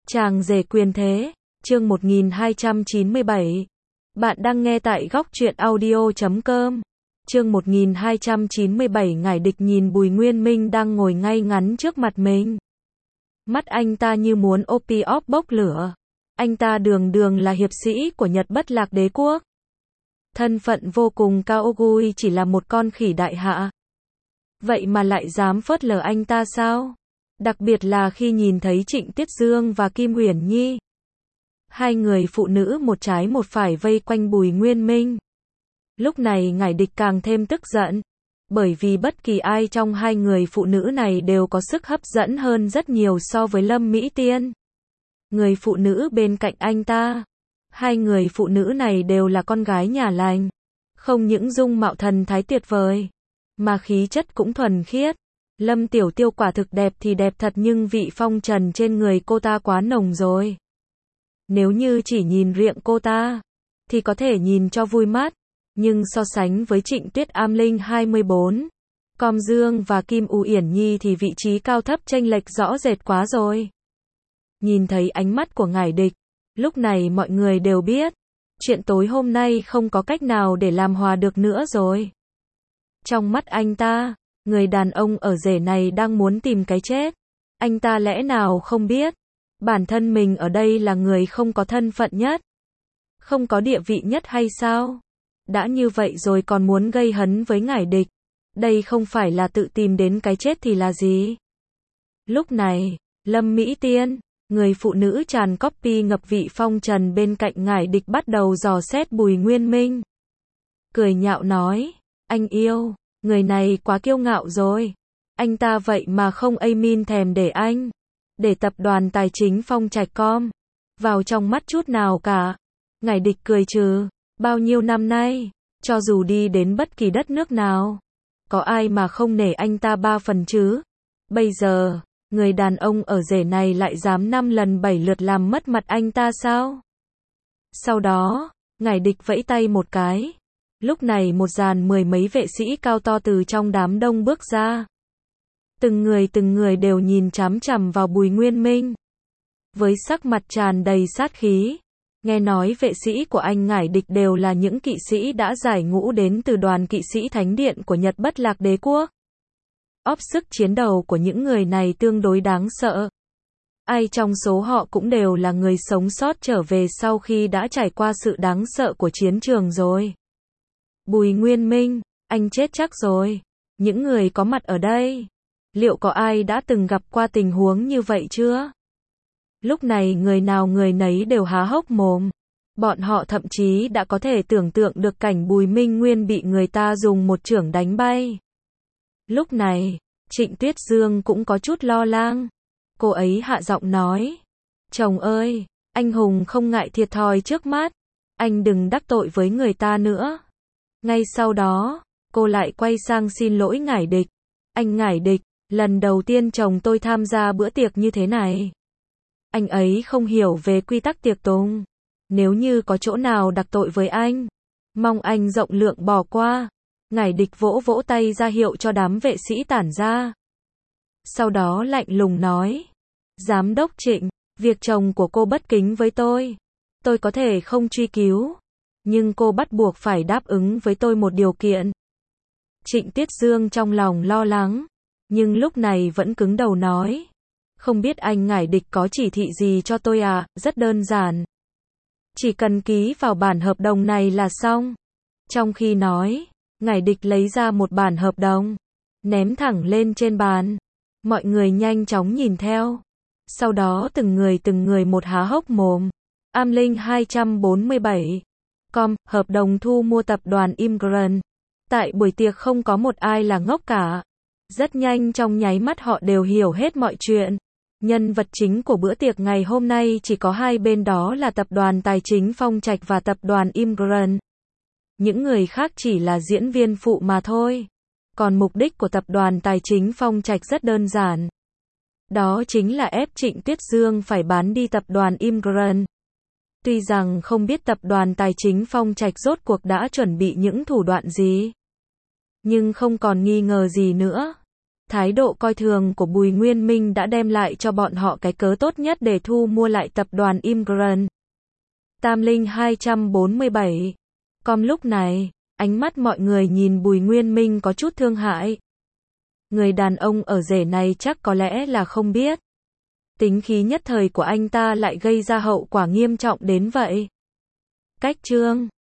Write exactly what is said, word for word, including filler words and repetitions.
Chàng rể quyền thế, chương một nghìn hai trăm chín mươi bảy. Bạn đang nghe tại góc truyện audio chấm com. Chương một nghìn hai trăm chín mươi bảy. Ngải Địch nhìn Bùi Nguyên Minh đang ngồi ngay ngắn trước mặt mình. Mắt anh ta như muốn opi óp bốc lửa. Anh ta đường đường là hiệp sĩ của Nhật Bất Lạc Đế quốc. Thân phận vô cùng cao, Ogui chỉ là một con khỉ đại hạ. Vậy mà lại dám phớt lờ anh ta sao? Đặc biệt là khi nhìn thấy Trịnh Tiết Dương và Kim Uyển Nhi. Hai người phụ nữ một trái một phải vây quanh Bùi Nguyên Minh. Lúc này Ngải Địch càng thêm tức giận. Bởi vì bất kỳ ai trong hai người phụ nữ này đều có sức hấp dẫn hơn rất nhiều so với Lâm Mỹ Tiên. Người phụ nữ bên cạnh anh ta. Hai người phụ nữ này đều là con gái nhà lành. Không những dung mạo thần thái tuyệt vời, mà khí chất cũng thuần khiết. Lâm Tiểu Tiêu quả thực đẹp thì đẹp thật, nhưng vị phong trần trên người cô ta quá nồng rồi. Nếu như chỉ nhìn riệng cô ta, thì có thể nhìn cho vui mắt. Nhưng so sánh với Trịnh Tuyết Am Linh hai mươi bốn, Com Dương và Kim Uyển Nhi thì vị trí cao thấp chênh lệch rõ rệt quá rồi. Nhìn thấy ánh mắt của Ngải Địch, lúc này mọi người đều biết, chuyện tối hôm nay không có cách nào để làm hòa được nữa rồi. Trong mắt anh ta, người đàn ông ở rể này đang muốn tìm cái chết. Anh ta lẽ nào không biết, bản thân mình ở đây là người không có thân phận nhất, không có địa vị nhất hay sao? Đã như vậy rồi còn muốn gây hấn với Ngải Địch. Đây không phải là tự tìm đến cái chết thì là gì? Lúc này, Lâm Mỹ Tiên, người phụ nữ tràn copy ngập vị phong trần bên cạnh Ngải Địch, bắt đầu dò xét Bùi Nguyên Minh. Cười nhạo nói, anh yêu, người này quá kiêu ngạo rồi. Anh ta vậy mà không amin thèm để anh, để tập đoàn tài chính Phong Trạch Com vào trong mắt chút nào cả. Ngải Địch cười trừ, bao nhiêu năm nay, cho dù đi đến bất kỳ đất nước nào, có ai mà không nể anh ta ba phần chứ? Bây giờ, người đàn ông ở rể này lại dám năm lần bảy lượt làm mất mặt anh ta sao? Sau đó, Ngải Địch vẫy tay một cái. Lúc này một dàn mười mấy vệ sĩ cao to từ trong đám đông bước ra. Từng người từng người đều nhìn chằm chằm vào Bùi Nguyên Minh, với sắc mặt tràn đầy sát khí. Nghe nói vệ sĩ của anh Ngải Địch đều là những kỵ sĩ đã giải ngũ đến từ đoàn kỵ sĩ Thánh Điện của Nhật Bất Lạc Đế quốc. Óp sức chiến đấu của những người này tương đối đáng sợ. Ai trong số họ cũng đều là người sống sót trở về sau khi đã trải qua sự đáng sợ của chiến trường rồi. Bùi Nguyên Minh, anh chết chắc rồi. Những người có mặt ở đây, liệu có ai đã từng gặp qua tình huống như vậy chưa? Lúc này người nào người nấy đều há hốc mồm. Bọn họ thậm chí đã có thể tưởng tượng được cảnh Bùi Minh Nguyên bị người ta dùng một chưởng đánh bay. Lúc này, Trịnh Tuyết Dương cũng có chút lo lắng. Cô ấy hạ giọng nói, chồng ơi, anh hùng không ngại thiệt thòi trước mắt, anh đừng đắc tội với người ta nữa. Ngay sau đó, cô lại quay sang xin lỗi Ngải Địch. Anh Ngải Địch, lần đầu tiên chồng tôi tham gia bữa tiệc như thế này. Anh ấy không hiểu về quy tắc tiệc tùng. Nếu như có chỗ nào đặc tội với anh, mong anh rộng lượng bỏ qua. Ngải Địch vỗ vỗ tay ra hiệu cho đám vệ sĩ tản ra. Sau đó lạnh lùng nói, Giám đốc Trịnh, việc chồng của cô bất kính với tôi, tôi có thể không truy cứu, nhưng cô bắt buộc phải đáp ứng với tôi một điều kiện. Trịnh Tiết Dương trong lòng lo lắng, nhưng lúc này vẫn cứng đầu nói, không biết anh Ngải Địch có chỉ thị gì cho tôi à? Rất đơn giản, chỉ cần ký vào bản hợp đồng này là xong. Trong khi nói, Ngải Địch lấy ra một bản hợp đồng, ném thẳng lên trên bàn. Mọi người nhanh chóng nhìn theo. Sau đó từng người từng người một há hốc mồm. Am Linh hai trăm bốn mươi bảy. Com, hợp đồng thu mua tập đoàn Imgran. Tại buổi tiệc không có một ai là ngốc cả. Rất nhanh trong nháy mắt họ đều hiểu hết mọi chuyện. Nhân vật chính của bữa tiệc ngày hôm nay chỉ có hai bên, đó là tập đoàn tài chính Phong Trạch và tập đoàn Imgran. Những người khác chỉ là diễn viên phụ mà thôi. Còn mục đích của tập đoàn tài chính Phong Trạch rất đơn giản. Đó chính là ép Trịnh Tuyết Dương phải bán đi tập đoàn Imgran. Tuy rằng không biết tập đoàn tài chính Phong Trạch rốt cuộc đã chuẩn bị những thủ đoạn gì, nhưng không còn nghi ngờ gì nữa. Thái độ coi thường của Bùi Nguyên Minh đã đem lại cho bọn họ cái cớ tốt nhất để thu mua lại tập đoàn Imgran. Tam Linh hai trăm bốn mươi bảy. Com lúc này, ánh mắt mọi người nhìn Bùi Nguyên Minh có chút thương hại. Người đàn ông ở rể này chắc có lẽ là không biết. Tính khí nhất thời của anh ta lại gây ra hậu quả nghiêm trọng đến vậy. Cách chương